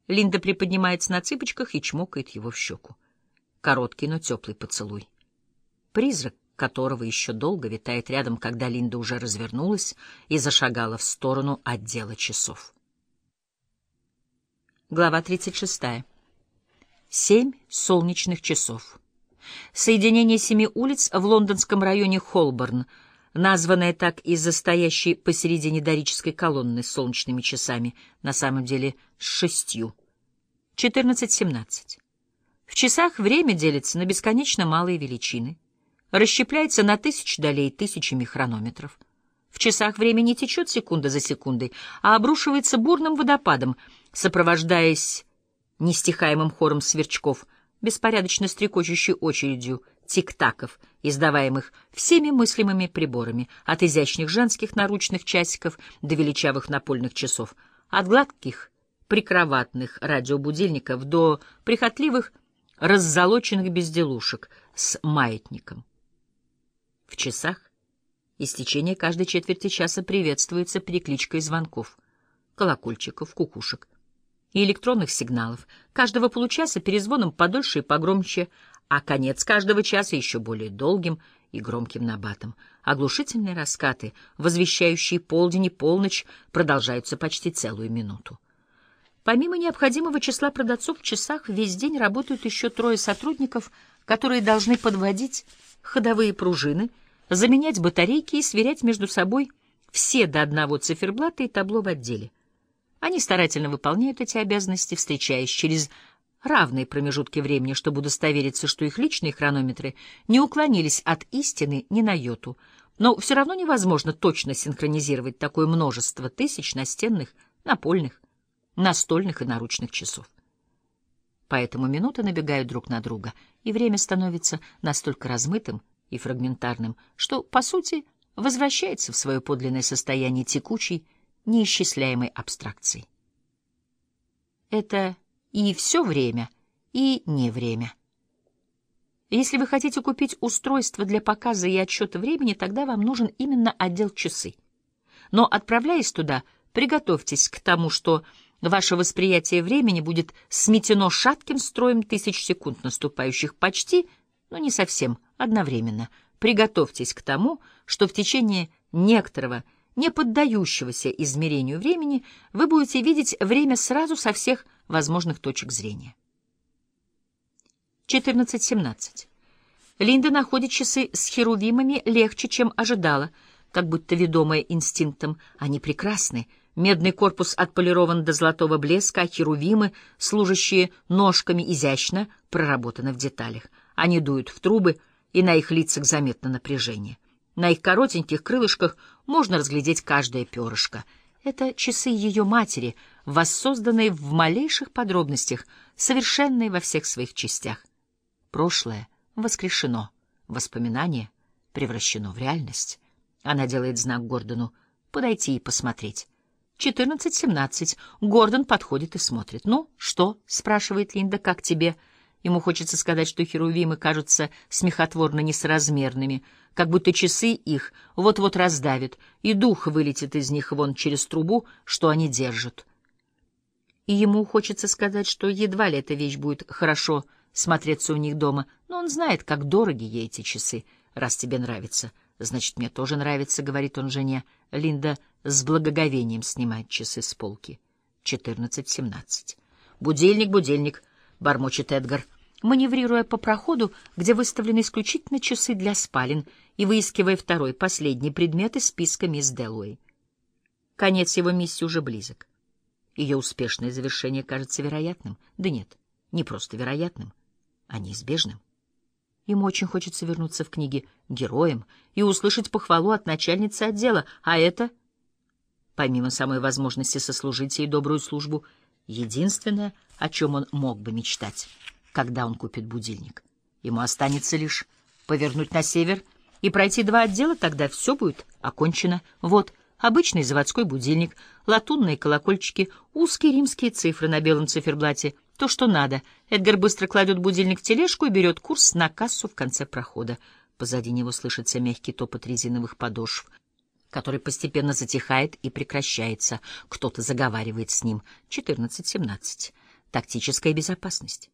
Линда приподнимается на цыпочках и чмокает его в щеку. Короткий, но теплый поцелуй. Призрак которого еще долго витает рядом, когда Линда уже развернулась и зашагала в сторону отдела часов. Глава 36. 7 солнечных часов. Соединение 7 улиц в лондонском районе Холборн, названное так из-за стоящей посередине дорической колонны с солнечными часами, на самом деле с 6. 14:17. В часах время делится на бесконечно малые величины, расщепляется на 1000 долей тысячами хронометров. В часах время не течет секунда за секундой, а обрушивается бурным водопадом, сопровождаясь нестихаемым хором сверчков, беспорядочно стрекочущей очередью тик-таков, издаваемых всеми мыслимыми приборами, от изящных женских наручных часиков до величавых напольных часов, от гладких прикроватных радиобудильников до прихотливых раззолоченных безделушек с маятником. В часах истечение каждой четверти часа приветствуется перекличкой звонков, колокольчиков, кукушек и электронных сигналов, каждого получаса перезвоном подольше и погромче, а конец каждого часа еще более долгим и громким набатом. Оглушительные раскаты, возвещающие полдень и полночь, продолжаются почти целую минуту. Помимо необходимого числа продавцов в часах весь день работают еще 3 сотрудников, которые должны подводить ходовые пружины, заменять батарейки и сверять между собой все до одного циферблата и табло в отделе. Они старательно выполняют эти обязанности, встречаясь через равные промежутки времени, чтобы удостовериться, что их личные хронометры не уклонились от истины ни на йоту. Но все равно невозможно точно синхронизировать такое множество тысяч настенных, напольных, настольных и наручных часов. Поэтому минуты набегают друг на друга, и время становится настолько размытым и фрагментарным, что, по сути, возвращается в свое подлинное состояние текучей, неисчисляемой абстракции. Это и все время, и не время. Если вы хотите купить устройство для показа и отсчета времени, тогда вам нужен именно отдел часы. Но, отправляясь туда, приготовьтесь к тому, что ваше восприятие времени будет сметено шатким строем тысяч секунд, наступающих почти, но не совсем одновременно. Приготовьтесь к тому, что в течение некоторого, не поддающегося измерению времени, вы будете видеть время сразу со всех возможных точек зрения. 14:17. Линда находит часы с херувимами легче, чем ожидала, как будто ведомая инстинктом. Они прекрасны. Медный корпус отполирован до золотого блеска, а херувимы, служащие ножками, изящно проработаны в деталях. Они дуют в трубы, и на их лицах заметно напряжение. На их коротеньких крылышках можно разглядеть каждое перышко. Это часы ее матери, воссозданные в малейших подробностях, совершенные во всех своих частях. Прошлое воскрешено, воспоминание превращено в реальность. Она делает знак Гордону подойти и посмотреть. 14:17. Гордон подходит и смотрит. «Ну, что?» — спрашивает Линда. «Как тебе?» Ему хочется сказать, что херувимы кажутся смехотворно несоразмерными, как будто часы их вот-вот раздавят, и дух вылетит из них вон через трубу, что они держат. И ему хочется сказать, что едва ли эта вещь будет хорошо смотреться у них дома, но он знает, как дороги ей эти часы. «Раз тебе нравится, значит, мне тоже нравится», — говорит он жене. Линда с благоговением снимает часы с полки. 14:17. «Будильник, будильник», — бормочет Эдгар, маневрируя по проходу, где выставлены исключительно часы для спален, и выискивая второй, последний предмет из списка мисс Дэллоуэй. Конец его миссии уже близок. Ее успешное завершение кажется вероятным. Да нет, не просто вероятным, а неизбежным. Ему очень хочется вернуться в книги героем и услышать похвалу от начальницы отдела, а это, помимо самой возможности сослужить ей добрую службу, единственное, о чем он мог бы мечтать, когда он купит будильник. Ему останется лишь повернуть на север и пройти 2 отдела, тогда все будет окончено. Вот обычный заводской будильник, латунные колокольчики, узкие римские цифры на белом циферблате. То, что надо. Эдгар быстро кладет будильник в тележку и берет курс на кассу в конце прохода. Позади него слышится мягкий топот резиновых подошв, который постепенно затихает и прекращается. Кто-то заговаривает с ним. 14:17. тактическая безопасность.